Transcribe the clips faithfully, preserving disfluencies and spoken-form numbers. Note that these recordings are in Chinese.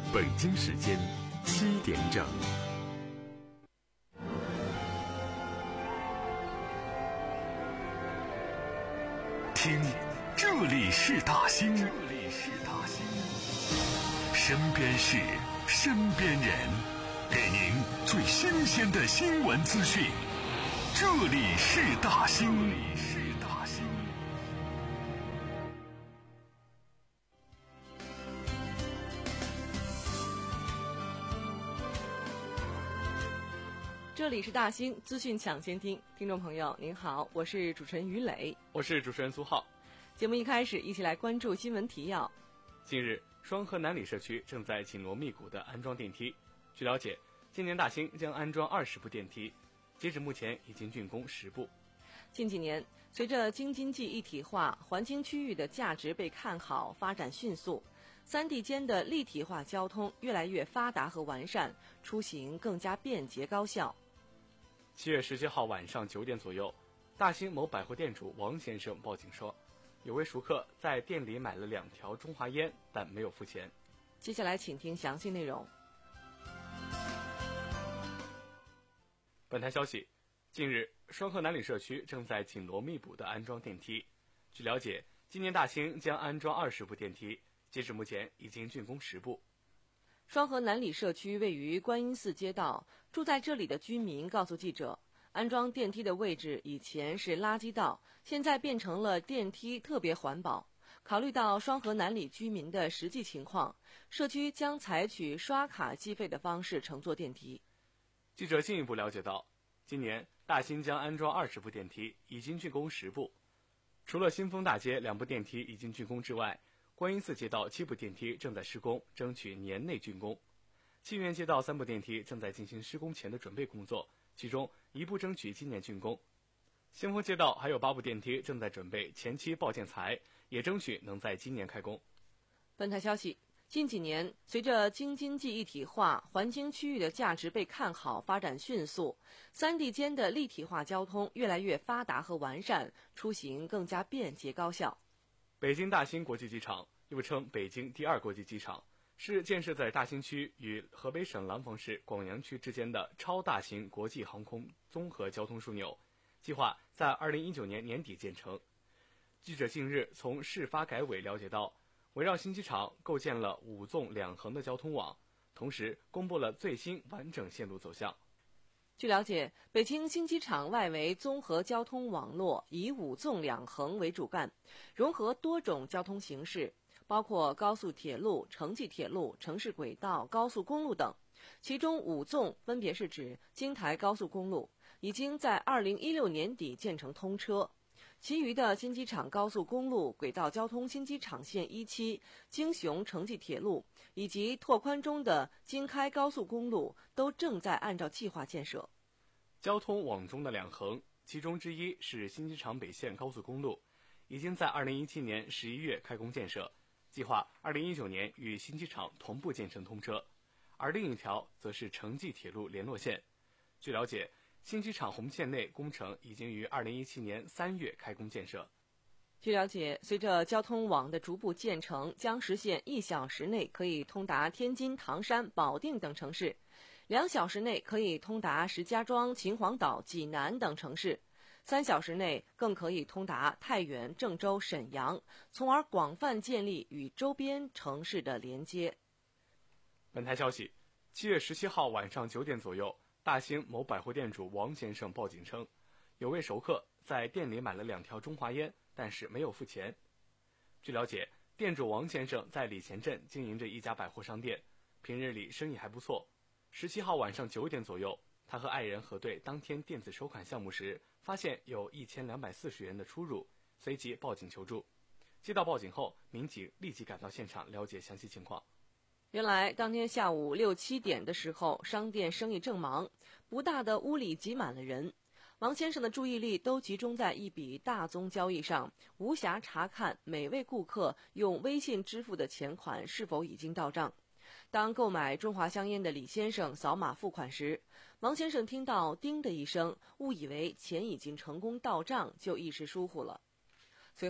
北京时间七点整。听，这里是大兴，这里是大兴，身边事，身边人，给您最新鲜的新闻资讯。这里是大兴，这里是大兴。 这里是大兴资讯抢先听，听众朋友您好，我是主持人于磊， 我是主持人苏浩。 节目一开始，一起来关注新闻提要。 近日，双河南里社区正在紧锣密鼓地安装电梯。据了解，今年大兴将安装二十部电梯，截止目前已经竣工十部。 近几年，随着京津冀一体化，环京区域的价值被看好，发展迅速，三地间的立体化交通越来越发达和完善，出行更加便捷高效。 七月十七号晚上九点左右，大兴某百货店主王先生报警说，有位熟客在店里买了两条中华烟，但没有付钱。 接下来请听详细内容。 本台消息，近日，双河南里社区正在紧锣密鼓地安装电梯。据了解，今年大兴将安装二十部电梯，截止目前已经竣工十部。 双河南里社区位于观音寺街道，住在这里的居民告诉记者，安装电梯的位置以前是垃圾道，现在变成了电梯，特别环保。考虑到双河南里居民的实际情况，社区将采取刷卡计费的方式乘坐电梯。 记者进一步了解到，今年大兴将安装二十部电梯，已经竣工十部。除了新丰大街两部电梯已经竣工之外，观音寺街道七部电梯正在施工，争取年内竣工。庆元街道三部电梯正在进行施工前的准备工作，其中一部争取今年竣工。新丰街道还有八部电梯正在准备前期报建材，也争取能在今年开工。 本台消息，近几年，随着京津冀一体化，环京区域的价值被看好，发展迅速，三地间的立体化交通越来越发达和完善，出行更加便捷高效。 北京大兴国际机场，又称北京第二国际机场，是建设在大兴区与河北省廊坊市广阳区之间的超大型国际航空综合交通枢纽，计划在二零一九年年底建成。记者近日从市发改委了解到，围绕新机场构建了五纵两横的交通网，同时公布了最新完整线路走向。 据了解，北京新机场外围综合交通网络以五纵两横为主干，融合多种交通形式，包括高速铁路、城际铁路、城市轨道、高速公路等。其中五纵分别是指京台高速公路，已经在二零一六年底建成通车。其余的新机场高速公路、轨道交通新机场线一期、京雄城际铁路以及拓宽中的京开高速公路都正在按照计划建设。 交通网中的两横，其中之一是新机场北线高速公路，已经在二零一七年十一月开工建设，计划二零一九年与新机场同步建成通车，而另一条则是城际铁路联络线。据了解，新机场红线内工程已经于二零一七年三月开工建设。 据了解，随着交通网的逐步建成，将实现一小时内可以通达天津、唐山、保定等城市，两小时内可以通达石家庄、秦皇岛、济南等城市，三小时内更可以通达太原、郑州、沈阳，从而广泛建立与周边城市的连接。 本台消息，七月十七号晚上九点左右，大兴某百货店主王先生报警称，有位熟客在店里买了两条中华烟，但是没有付钱。据了解，店主王先生在礼贤镇经营着一家百货商店，平日里生意还不错。十七号晚上九点左右，他和爱人核对当天电子收款项目时，发现有一千两百四十元的出入，随即报警求助。接到报警后，民警立即赶到现场了解详细情况。 原来当天下午六七点的时候，商店生意正忙，不大的屋里挤满了人。王先生的注意力都集中在一笔大宗交易上，无暇查看每位顾客用微信支付的钱款是否已经到账。当购买中华香烟的李先生扫码付款时，王先生听到叮的一声，误以为钱已经成功到账，就一时疏忽了。随后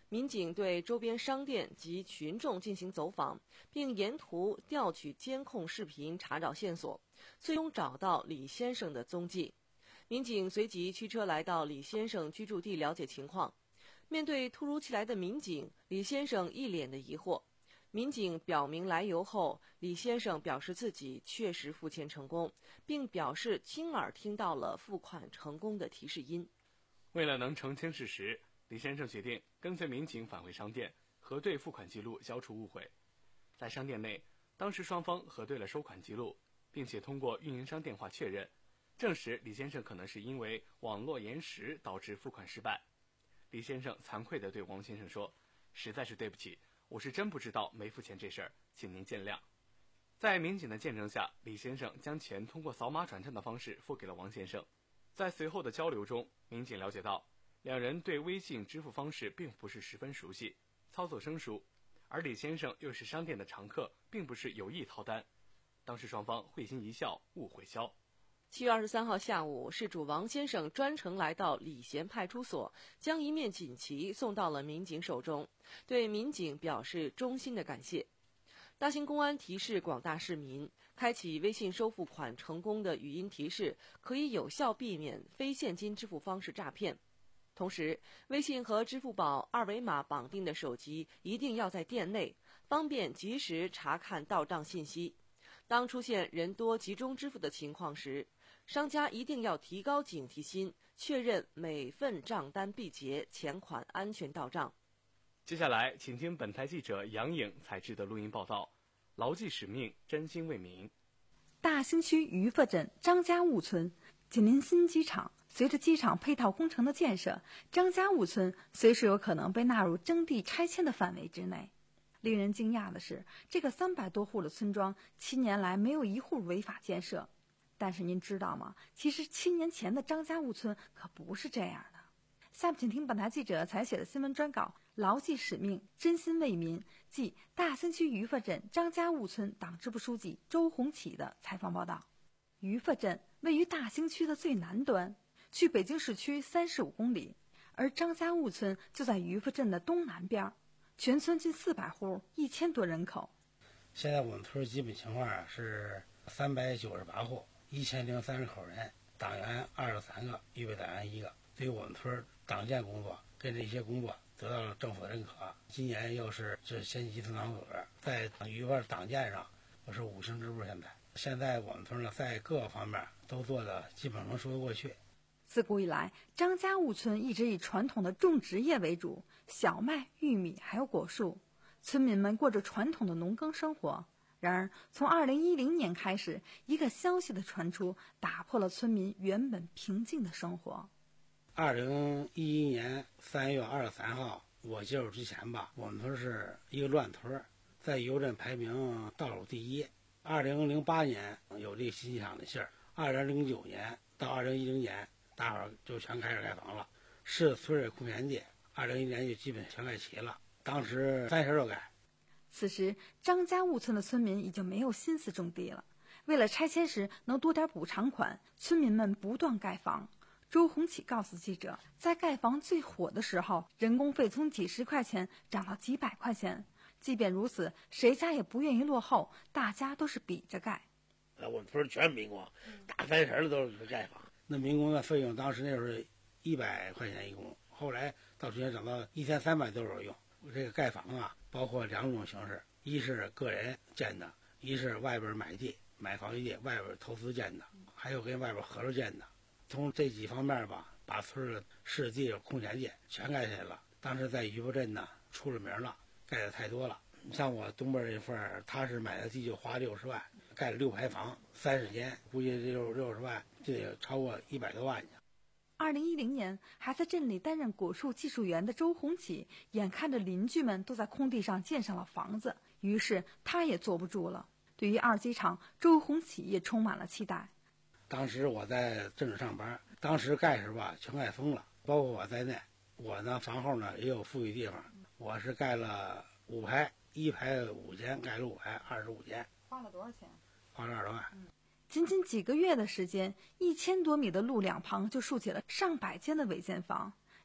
民警对周边商店及群众进行走访，并沿途调取监控视频查找线索，最终找到李先生的踪迹。民警随即驱车来到李先生居住地了解情况。面对突如其来的民警，李先生一脸的疑惑。民警表明来由后，李先生表示自己确实付钱成功，并表示亲耳听到了付款成功的提示音。 为了能澄清事实，李先生决定跟随民警返回商店，核对付款记录，消除误会。在商店内，当时双方核对了收款记录，并且通过运营商电话确认，证实李先生可能是因为网络延时导致付款失败。李先生惭愧地对王先生说：“实在是对不起，我是真不知道没付钱这事儿，请您见谅。”在民警的见证下，李先生将钱通过扫码转账的方式付给了王先生。在随后的交流中，民警了解到，两人对微信支付方式并不是十分熟悉，操作生疏，而李先生又是商店的常客，并不是有意掏单。当时双方会心一笑，误会消。 七月二十三号下午，事主王先生专程来到礼贤派出所，将一面锦旗送到了民警手中，对民警表示衷心的感谢。大兴公安提示广大市民，开启微信收付款成功的语音提示，可以有效避免非现金支付方式诈骗。同时，微信和支付宝二维码绑定的手机一定要在店内，方便及时查看到账信息。当出现人多集中支付的情况时，商家一定要提高警惕心，确认每份账单必结，钱款安全到账。 接下来，请听本台记者杨颖采制的录音报道：牢记使命，真心为民。 大兴区于佛镇张家坞村紧邻新机场，随着机场配套工程的建设，张家坞村随时有可能被纳入征地拆迁的范围之内。令人惊讶的是，这个三百多户的村庄，七年来没有一户违法建设。但是您知道吗？其实七年前的张家坞村可不是这样的。下面请听本台记者采写的新闻专稿《牢记使命，真心为民》，即大兴区于佛镇张家坞村党支部书记周红启的采访报道。于佛镇位于大兴区的最南端，距北京市区三十五公里，而张家坞村就在于佛镇的东南边。全村近四百户，一千多人口。 现在我们村基本情况是三百九十八户，一千零三十口人，党员二十三个，预备党员一个。对于我们村党建工作跟这些工作得到了政府的认可。今年又是这县级村党组织在于佛党建上，我是五星支部。现在现在我们村呢，在各个方面都做的基本能说得过去。 自古以来，张家坞村一直以传统的种植业为主，小麦、玉米还有果树，村民们过着传统的农耕生活。然而，从二零一零年开始，一个消息的传出，打破了村民原本平静的生活。 二零一一年三月二十三号，我接手之前吧，我们村是一个乱村，在邮镇排名倒数第一。二零零八年有这个新机场的信儿，二零零九年到二零一零年。大伙儿就全开始盖房了，是村里空闲地，二零一年就基本全盖齐了。当时三十多盖。 此时，张家坞村的村民已经没有心思种地了。为了拆迁时能多点补偿款，村民们不断盖房。周红启告诉记者，在盖房最火的时候，人工费从几十块钱涨到几百块钱。即便如此，谁家也不愿意落后，大家都是比着盖。 我们村全民工，大三十了都是盖房。那民工的费用当时那时候一百块钱一工，后来到今年涨到一千三百多少用。这个盖房啊，包括两种形式，一是个人建的，一是外边买地买房地外边投资建的，还有跟外边合作建的。从这几方面吧，把村的市地空闲地全盖下来了。当时在于佛镇呢出了名了，盖的太多了。像我东边这份，他是买的地就花六十万，盖了六排房，三十间，估计六六十万就得超过一百多万去。 二零一零年，还在镇里担任果树技术员的周红启，眼看着邻居们都在空地上建上了房子，于是他也坐不住了。对于二机场，周红启也充满了期待。 当时我在镇上上班，当时盖时吧全盖疯了，包括我在内。我呢房后呢也有富裕地方，我是盖了五排。一排五间，盖了五排，二十五间。 花了多少钱？ 花了二十万。 嗯，仅仅几个月的时间，一千多米的路两旁就竖起了上百间的违建房。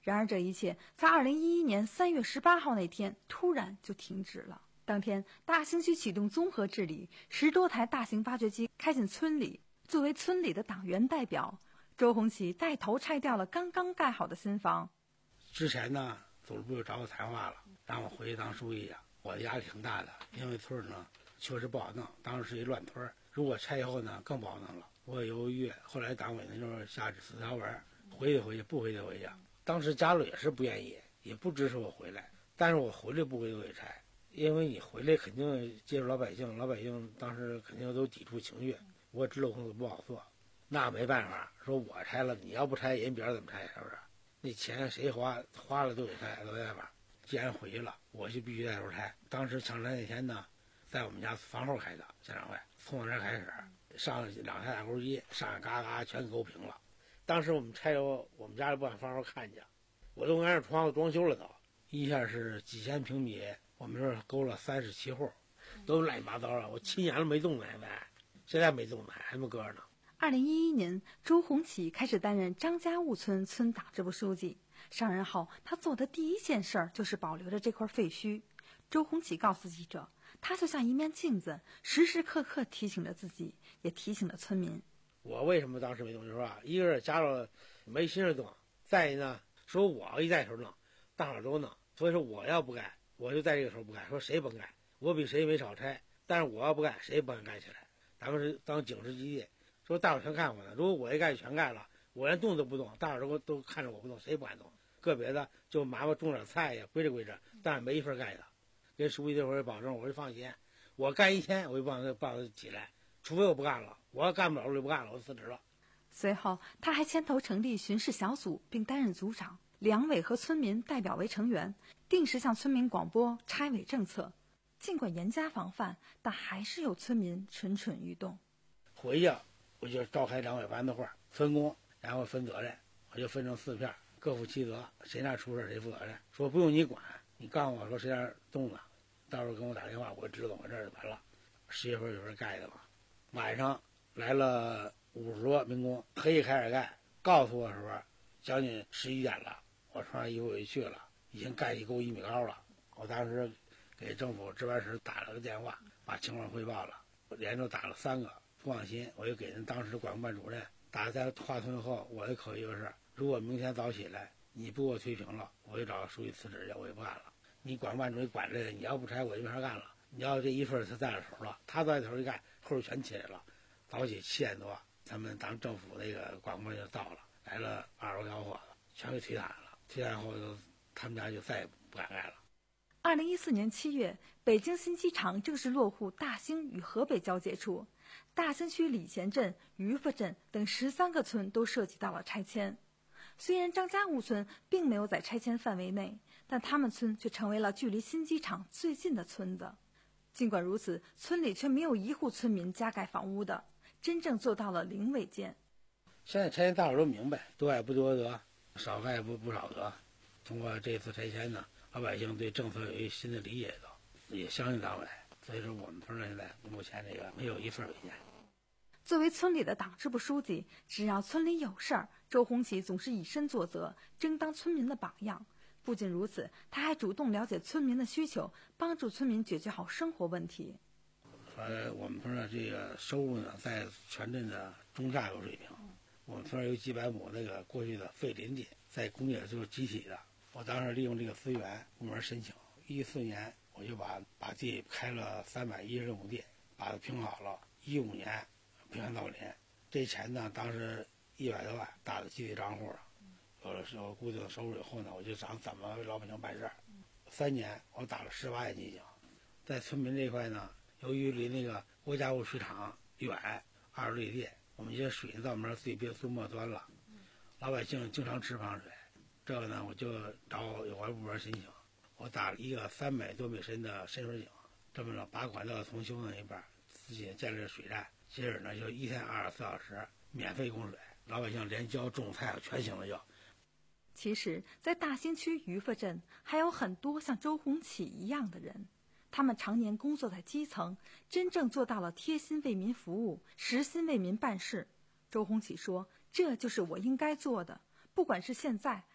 然而这一切在二零一一年三月十八号那天突然就停止了。当天，大兴区启动综合治理，十多台大型挖掘机开进村里。作为村里的党员代表，周鸿启带头拆掉了刚刚盖好的新房。 之前呢，组织部就找我谈话了，让我回去当书记呀。我的压力挺大的，因为村呢确实不好弄，当时是一乱村，如果拆以后呢更不好弄了。我也犹豫，后来党委呢就是下四条文，回去回去，不回去回去。当时家里也是不愿意，也不支持我回来，但是我回来不回去给拆，因为你回来肯定接触老百姓，老百姓当时肯定都抵触情绪，我知道工作不好做，那没办法，说我拆了，你要不拆，人别人怎么拆？是不是？那钱谁花，花了都得拆，没办法。既然回去了，我就必须带头拆。当时抢拆那天呢，在我们家房后开的家长会，从我这开始，上两台打钩机，上嘎嘎全勾平了。当时我们拆油，我们家里不敢房后看见，我都按着窗户装修了都，一下是几千平米，我们这儿勾了三十七户，都乱七八糟了。我七年了没动呢，现在现在没动呢，还没搁着呢。 二零一一年，周鸿启开始担任张家坞村村党支部书记。上任后，他做的第一件事儿就是保留着这块废墟。周鸿启告诉记者，他就像一面镜子，时时刻刻提醒着自己，也提醒着村民。 我为什么当时没动？就是说，一个是家里没心思动，再一呢，说我一带头弄，大伙都弄，所以说我要不干，我就在这个时候不干。说谁甭干，我比谁没少拆，但是我要不干，谁不敢干起来？咱们是当警示基地，说大伙全看我呢。如果我一干全干了，我连动都不动，大伙都都看着我不动，谁不敢动？个别的就麻烦种点菜呀，归着归着，但是没一份干的。跟书记这会儿保证，我就放心，我干一天我就帮他帮他起来，除非我不干了，我要干不了我就不干了，我辞职了。 随后，他还牵头成立巡视小组，并担任组长，两委和村民代表为成员，定时向村民广播拆违政策。尽管严加防范，但还是有村民蠢蠢欲动。 回去我就召开两委班子会，分工，然后分责任，我就分成四片，各负其责，谁那出事谁负责任。说不用你管，你告诉我说谁那动了，到时候跟我打电话，我知道怎么回事就完了。十月份有人盖的嘛，晚上来了五十多民工，黑夜开始盖，告诉我的时候将近十一点了，我穿上衣服我就去了，已经盖一够一米高了。我当时给政府值班室打了个电话，把情况汇报了，我连着打了三个，不放心，我就给人当时管控办主任打在划村后，我的口一个是，如果明天早起来你不给我推平了，我就找书记辞职去，我也不干了。你管控办主任管着，你要不拆我就没法干了。你要这一份他在了头了，他在头一干，后边全起来了。早起七点多，咱们当政府那个管控办就到了，来了二十多小伙子，全给推坦了。推坦后就他们家就再也不敢干了。 二零一四年七月，北京新机场正式落户大兴与河北交界处，大兴区礼贤镇、于佛镇等十三个村都涉及到了拆迁。虽然张家坞村并没有在拆迁范围内，但他们村却成为了距离新机场最近的村子。尽管如此，村里却没有一户村民加盖房屋的，真正做到了零违建。 现在拆迁大伙都明白，多盖不多得，少盖不不少得。通过这次拆迁呢，老百姓对政策有一新的理解的，也相信党委，所以说我们村现在目前这个没有一份违建。 作为村里的党支部书记，只要村里有事儿，周鸿启总是以身作则，争当村民的榜样。不仅如此，他还主动了解村民的需求，帮助村民解决好生活问题。 呃，我们村的这个收入呢，在全镇的中下游水平。我们村有几百亩那个过去的废林地，在工业就是集体的。我当时利用这个资源，部门申请，一四年我就把把地开了三百一十六亩地，把它平好了。一五年平安造林，这钱呢，当时一百多万打到集体账户了。有了有了固定的收入以后呢，我就想怎么为老百姓办事儿。三年我打了十八亿基金，在村民这块呢，由于离那个国家物水厂远，二十里地，我们一些水到我们这儿最边最末端了，老百姓经常吃防水。这个呢，我就找有关部门申请，我打了一个三百多米深的深水井，这么着把管道重修那一半，自己建立了水站，接着呢就一天二十四小时免费供水，老百姓连浇种菜全行了就。 其实，在大兴区于佛镇还有很多像周鸿启一样的人，他们常年工作在基层，真正做到了贴心为民服务，实心为民办事。周鸿启说：“这就是我应该做的，不管是现在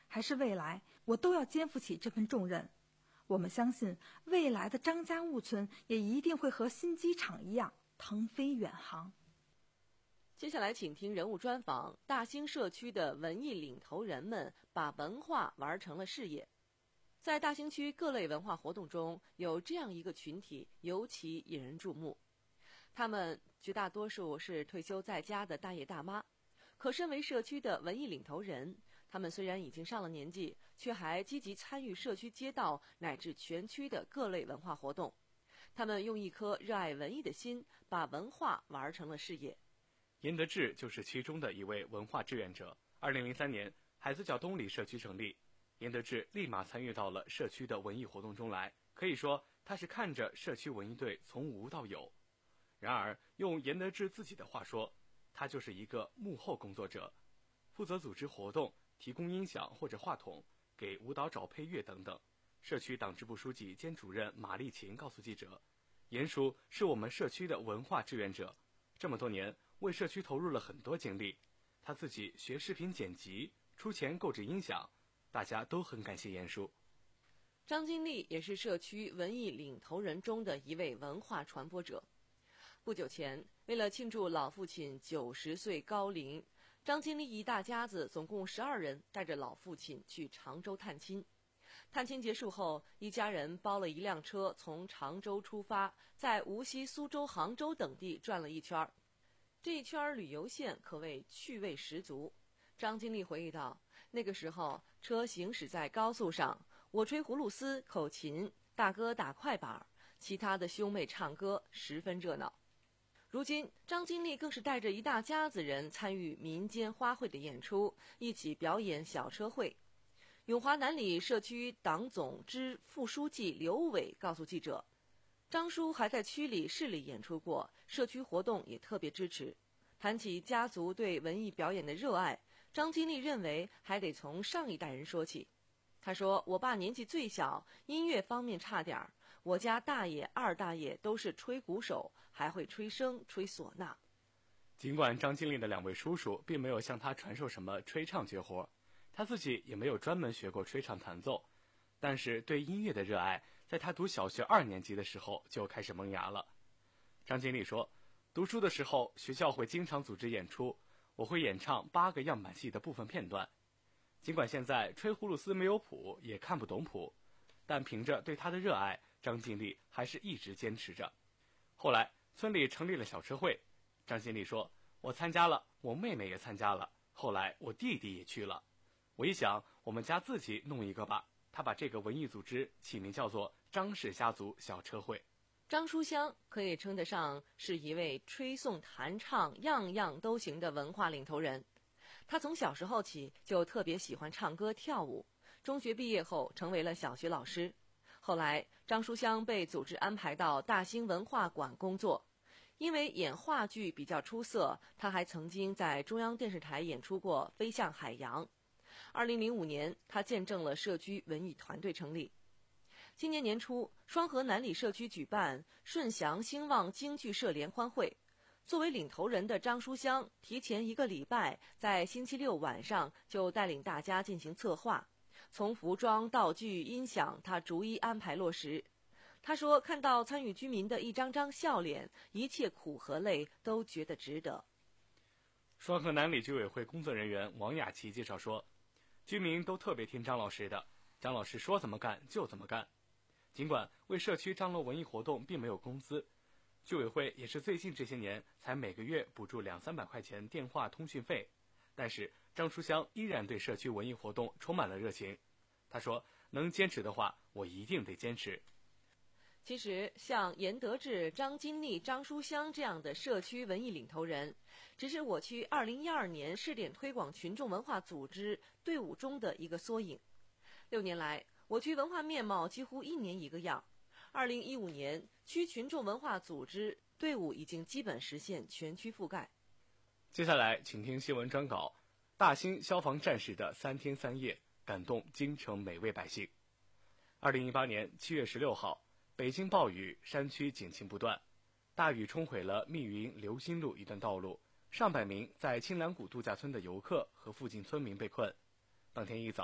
还是未来，我都要肩负起这份重任。我们相信，未来的张家坞村也一定会和新机场一样腾飞远航。 接下来请听人物专访，大兴社区的文艺领头人们把文化玩成了事业。在大兴区各类文化活动中，有这样一个群体尤其引人注目，他们绝大多数是退休在家的大爷大妈，可身为社区的文艺领头人，他们虽然已经上了年纪，却还积极参与社区街道乃至全区的各类文化活动。他们用一颗热爱文艺的心，把文化玩成了事业。 严德志就是其中的一位文化志愿者。二零零三年，海子角东里社区成立，严德志立马参与到了社区的文艺活动中来，可以说他是看着社区文艺队从无到有。然而，用严德志自己的话说，他就是一个幕后工作者，负责组织活动，提供音响或者话筒，给舞蹈找配乐等等。社区党支部书记兼主任马丽琴告诉记者，严叔是我们社区的文化志愿者，这么多年为社区投入了很多精力，他自己学视频剪辑，出钱购置音响，大家都很感谢严叔。 张金丽也是社区文艺领头人中的一位文化传播者。不久前，为了庆祝老父亲九十岁高龄，张金丽一大家子总共十二人带着老父亲去常州探亲。探亲结束后，一家人包了一辆车从常州出发，在无锡、苏州、杭州等地转了一圈。这一圈旅游线可谓趣味十足。张金丽回忆道，那个时候车行驶在高速上，我吹葫芦丝、口琴，大哥打快板，其他的兄妹唱歌，十分热闹。如今，张金丽更是带着一大家子人参与民间花卉的演出，一起表演小车会。永华南里社区党总支副书记刘伟告诉记者，张叔还在区里市里演出过，社区活动也特别支持。谈起家族对文艺表演的热爱，张金丽认为还得从上一代人说起。他说，我爸年纪最小，音乐方面差点儿，我家大爷二大爷都是吹鼓手，还会吹笙吹唢呐。 尽管张金丽的两位叔叔并没有向他传授什么吹唱绝活，他自己也没有专门学过吹唱弹奏，但是对音乐的热爱在他读小学二年级的时候就开始萌芽了。张金丽说，读书的时候学校会经常组织演出，我会演唱八个样板戏的部分片段。尽管现在吹葫芦丝没有谱，也看不懂谱，但凭着对他的热爱，张金丽还是一直坚持着。后来村里成立了小车会，张金丽说，我参加了，我妹妹也参加了，后来我弟弟也去了。我一想，我们家自己弄一个吧，他把这个文艺组织起名叫做张氏家族小车会。 张书香可以称得上是一位吹诵弹唱样样都行的文化领头人。他从小时候起就特别喜欢唱歌跳舞，中学毕业后成为了小学老师。后来张书香被组织安排到大兴文化馆工作，因为演话剧比较出色，他还曾经在中央电视台演出过《飞向海洋》。二零零五年，他见证了社区文艺团队成立。今年年初，双河南里社区举办顺祥兴旺京剧社联欢会。作为领头人的张书香，提前一个礼拜，在星期六晚上就带领大家进行策划，从服装、道具、音响，他逐一安排落实。他说，看到参与居民的一张张笑脸，一切苦和累都觉得值得。 双河南里居委会工作人员王雅琪介绍说，居民都特别听张老师的，张老师说怎么干就怎么干。尽管为社区张罗文艺活动并没有工资，居委会也是最近这些年才每个月补助两三百块钱电话通讯费，但是张书香依然对社区文艺活动充满了热情。他说，能坚持的话，我一定得坚持。 其实像严德志、张金丽、张书香这样的社区文艺领头人，只是我区二零一二年试点推广群众文化组织队伍中的一个缩影。六年来，我区文化面貌几乎一年一个样。二零一五年，区群众文化组织队伍已经基本实现全区覆盖。 接下来，请听新闻专稿：大兴消防战士的三天三夜，感动京城每位百姓。二零一八年七月十六号，北京暴雨，山区警情不断，大雨冲毁了密云流心路一段道路，上百名在青蓝谷度假村的游客和附近村民被困。当天一早，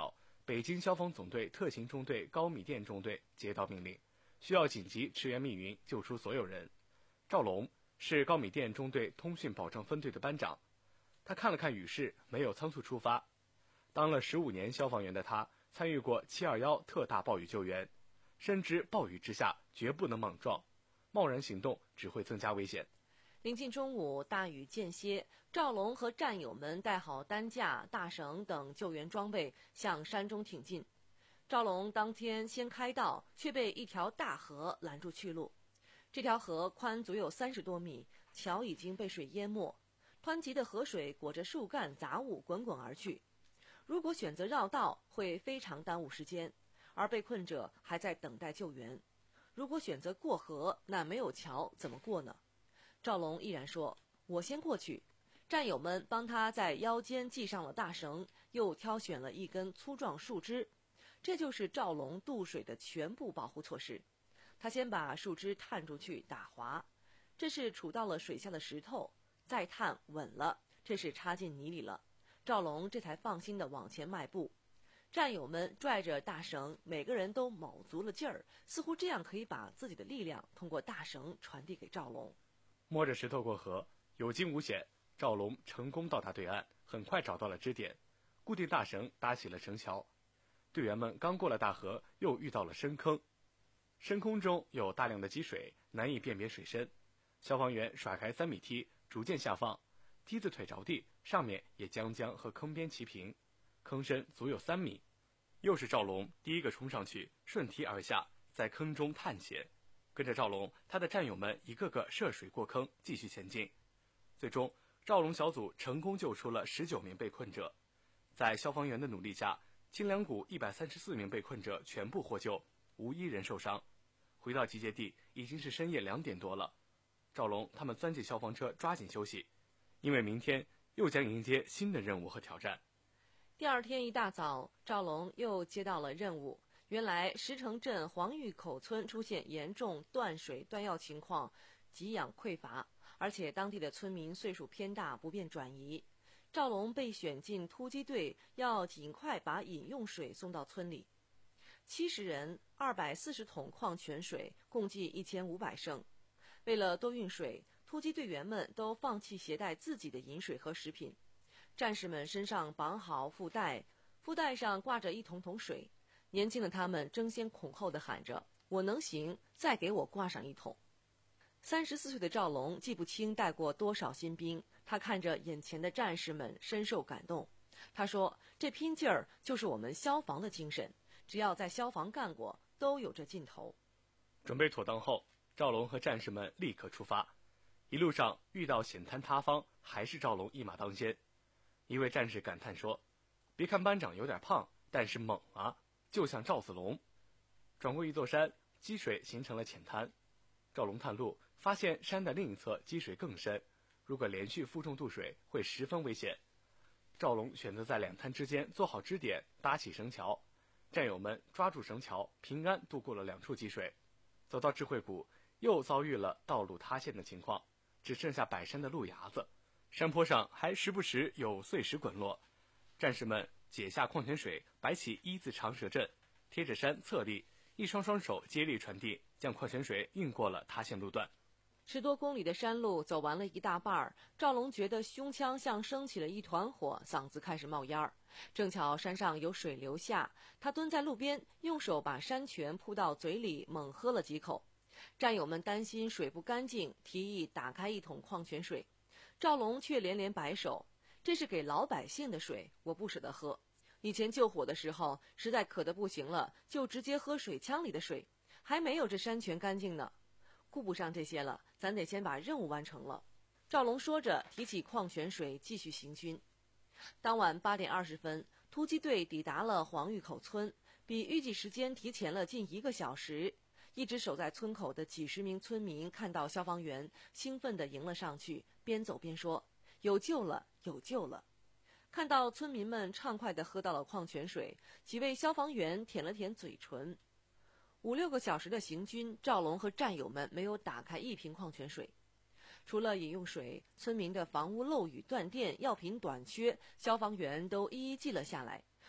北京消防总队特勤中队高米店中队接到命令，需要紧急驰援密云，救出所有人。赵龙是高米店中队通讯保障分队的班长，他看了看雨势，没有仓促出发。当了十五年消防员的他，参与过七二一特大暴雨救援，深知暴雨之下绝不能莽撞，贸然行动只会增加危险。 临近中午，大雨间歇，赵龙和战友们带好担架、大绳等救援装备，向山中挺进。赵龙当天先开道，却被一条大河拦住去路。这条河宽足有三十多米，桥已经被水淹没，湍急的河水裹着树干杂物滚滚而去。如果选择绕道，会非常耽误时间，而被困者还在等待救援。如果选择过河，那没有桥怎么过呢？赵龙毅然说：“我先过去。”战友们帮他在腰间系上了大绳，又挑选了一根粗壮树枝，这就是赵龙渡水的全部保护措施。他先把树枝探出去打滑，这是杵到了水下的石头，再探稳了，这是插进泥里了。赵龙这才放心地往前迈步。战友们拽着大绳，每个人都卯足了劲儿，似乎这样可以把自己的力量通过大绳传递给赵龙。 摸着石头过河，有惊无险，赵龙成功到达对岸，很快找到了支点，固定大绳，搭起了绳桥。队员们刚过了大河，又遇到了深坑，深空中有大量的积水，难以辨别水深。消防员甩开三米梯，逐渐下放，梯子腿着地，上面也将将和坑边齐平，坑深足有三米。又是赵龙第一个冲上去，顺梯而下，在坑中探险。跟着赵龙，他的战友们一个个涉水过坑，继续前进。最终，赵龙小组成功救出了十九名被困者。在消防员的努力下，清凉谷一百三十四名被困者全部获救，无一人受伤。回到集结地，已经是深夜两点多了。赵龙他们钻进消防车，抓紧休息，因为明天又将迎接新的任务和挑战。 第二天一大早，赵龙又接到了任务。原来石城镇黄峪口村出现严重断水断药情况，给养匮乏，而且当地的村民岁数偏大，不便转移。赵龙被选进突击队，要尽快把饮用水送到村里。七十人，二百四十桶矿泉水，共计一千五百升。为了多运水，突击队员们都放弃携带自己的饮水和食品。战士们身上绑好腹带，腹带上挂着一桶桶水。年轻的他们争先恐后地喊着：“我能行，再给我挂上一桶。”三十四岁的赵龙记不清带过多少新兵，他看着眼前的战士们，深受感动。他说：“这拼劲儿就是我们消防的精神，只要在消防干过，都有这劲头。” 准备妥当后，赵龙和战士们立刻出发。一路上遇到险滩塌方，还是赵龙一马当先。一位战士感叹说：“别看班长有点胖，但是猛啊！就像赵子龙。”转过一座山，积水形成了浅滩。赵龙探路，发现山的另一侧积水更深，如果连续负重渡水，会十分危险。赵龙选择在两滩之间做好支点，搭起绳桥。战友们抓住绳桥，平安渡过了两处积水。走到智慧谷，又遭遇了道路塌陷的情况，只剩下百山的路牙子，山坡上还时不时有碎石滚落。战士们解下矿泉水，摆起一字长蛇阵，贴着山侧立，一双双手接力传递，将矿泉水运过了塌陷路段。 十多公里的山路走完了一大半儿，赵龙觉得胸腔像升起了一团火，嗓子开始冒烟儿。正巧山上有水流下，他蹲在路边，用手把山泉扑到嘴里，猛喝了几口。战友们担心水不干净，提议打开一桶矿泉水，赵龙却连连摆手：“这是给老百姓的水，我不舍得喝。以前救火的时候，实在渴得不行了，就直接喝水枪里的水，还没有这山泉干净呢。顾不上这些了，咱得先把任务完成了。”赵龙说着，提起矿泉水继续行军。当晚八点二十分，突击队抵达了黄峪口村，比预计时间提前了近一个小时。一直守在村口的几十名村民看到消防员，兴奋地迎了上去，边走边说：“有救了，有救了！”看到村民们畅快地喝到了矿泉水，几位消防员舔了舔嘴唇。五六个小时的行军，赵龙和战友们没有打开一瓶矿泉水。除了饮用水，村民的房屋漏雨、断电、药品短缺，消防员都一一记了下来。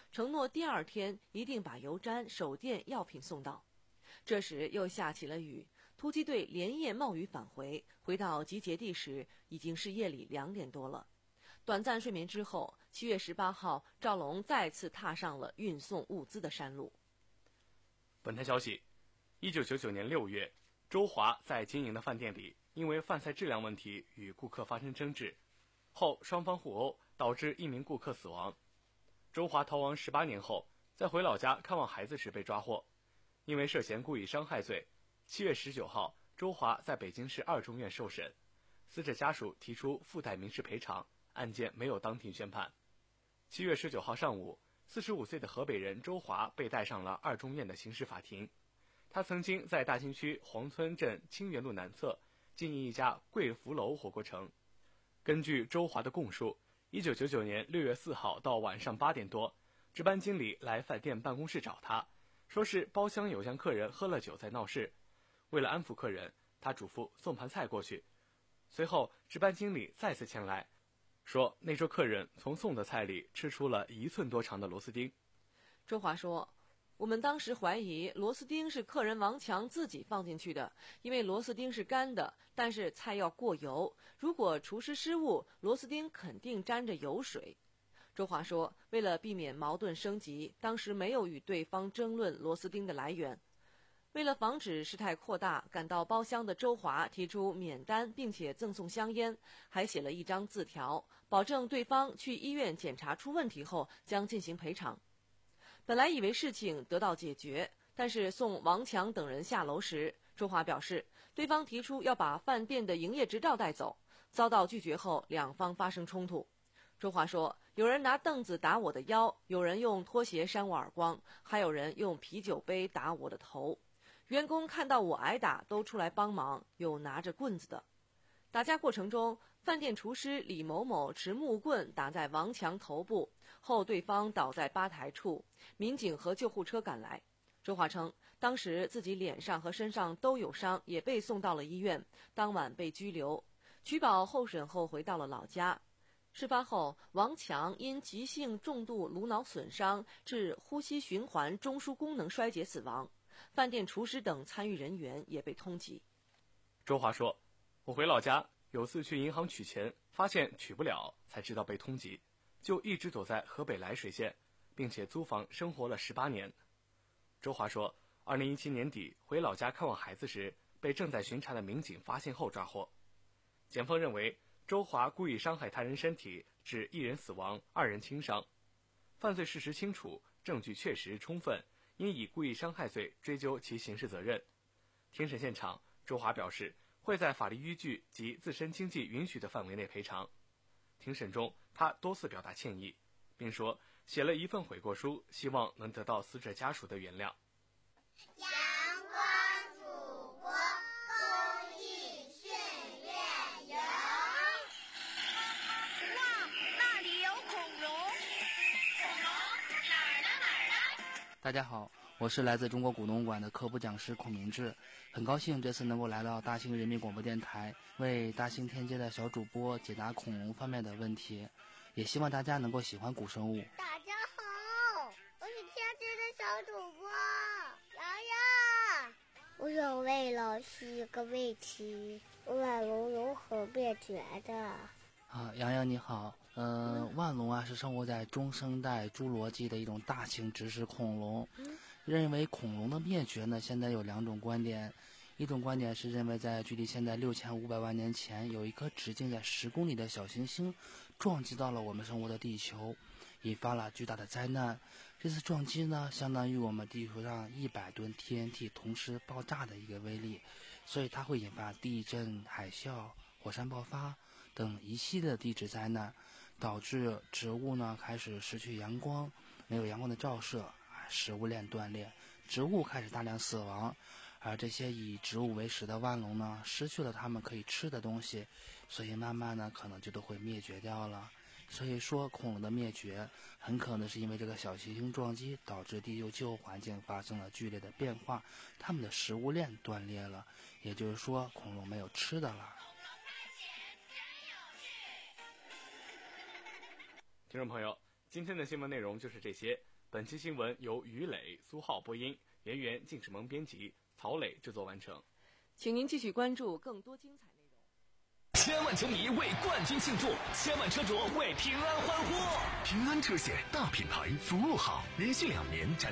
承诺第二天一定把油毡、手电、药品送到。这时又下起了雨，突击队连夜冒雨返回，回到集结地时已经是夜里两点多了。短暂睡眠之后，七月十八号，赵龙再次踏上了运送物资的山路。 本台消息，一九九九年六月，周华在经营的饭店里，因为饭菜质量问题与顾客发生争执，后双方互殴，导致一名顾客死亡。周华逃亡十八年后，在回老家看望孩子时被抓获，因为涉嫌故意伤害罪，七月十九号，周华在北京市二中院受审，死者家属提出附带民事赔偿，案件没有当庭宣判。七月十九号上午，四十五岁的河北人周华被带上了二中院的刑事法庭。他曾经在大兴区黄村镇清源路南侧经营一家贵福楼火锅城。根据周华的供述，一九九九年六月四号到晚上八点多，值班经理来饭店办公室找他，说是包厢有向客人喝了酒在闹事。为了安抚客人，他嘱咐送盘菜过去。随后值班经理再次前来，说那桌客人从送的菜里吃出了一寸多长的螺丝钉。 周华说，我们当时怀疑螺丝钉是客人王强自己放进去的，因为螺丝钉是干的，但是菜要过油，如果厨师失误，螺丝钉肯定沾着油水。周华说，为了避免矛盾升级，当时没有与对方争论螺丝钉的来源。为了防止事态扩大，赶到包厢的周华提出免单，并且赠送香烟，还写了一张字条，保证对方去医院检查出问题后将进行赔偿。本来以为事情得到解决，但是送王强等人下楼时，周华表示对方提出要把饭店的营业执照带走，遭到拒绝后两方发生冲突。周华说，有人拿凳子打我的腰，有人用拖鞋扇我耳光，还有人用啤酒杯打我的头。员工看到我挨打都出来帮忙，有拿着棍子的。打架过程中，饭店厨师李某某持木棍打在王强头部后，对方倒在吧台处，民警和救护车赶来。周华称，当时自己脸上和身上都有伤，也被送到了医院，当晚被拘留。取保候审后回到了老家。事发后，王强因急性重度颅脑损伤致呼吸循环中枢功能衰竭死亡，饭店厨师等参与人员也被通缉。 周华说，我回老家有次去银行取钱，发现取不了，才知道被通缉，就一直躲在河北涞水县，并且租房生活了十八年。周华说，二零一七年底回老家看望孩子时，被正在巡查的民警发现后抓获。检方认为，周华故意伤害他人身体，致一人死亡，二人轻伤，犯罪事实清楚，证据确实充分，应以故意伤害罪追究其刑事责任。庭审现场，周华表示会在法律依据及自身经济允许的范围内赔偿。庭审中，他多次表达歉意，并说写了一份悔过书，希望能得到死者家属的原谅。 阳光祖国，公益训练营。 哇，那里有恐龙！恐龙哪儿呢？哪儿呢？ 大家好，我是来自中国古农馆的科普讲师孔明志，很高兴这次能够来到大兴人民广播电台，为大兴天街的小主播解答恐龙方面的问题，也希望大家能够喜欢古生物。 大家好，我是天知的小主播洋洋。我想问老师一个问题：万龙如何灭绝的？ 啊，洋洋你好，呃，万龙啊是生活在中生代侏罗纪的一种大型植食恐龙。认为恐龙的灭绝呢，现在有两种观点。一种观点是认为在距离现在六千五百万年前，有一颗直径在十公里的小行星撞击到了我们生活的地球，引发了巨大的灾难。这次撞击呢，相当于我们地球上一百吨 T N T 同时爆炸的一个威力，所以它会引发地震、海啸、火山爆发等一系列的地质灾难，导致植物呢开始失去阳光，没有阳光的照射，食物链断裂，植物开始大量死亡。而这些以植物为食的万龙呢，失去了它们可以吃的东西，所以慢慢呢可能就都会灭绝掉了。所以说恐龙的灭绝很可能是因为这个小行星撞击导致地球气候环境发生了剧烈的变化，它们的食物链断裂了，也就是说恐龙没有吃的了。 听众朋友，今天的新闻内容就是这些。 本期新闻由于磊、苏浩播音，严源、靳世萌编辑，曹磊制作完成。 请您继续关注更多精彩内容。 千万球迷为冠军庆祝，千万车主为平安欢呼。 平安车险大品牌，服务好，连续两年展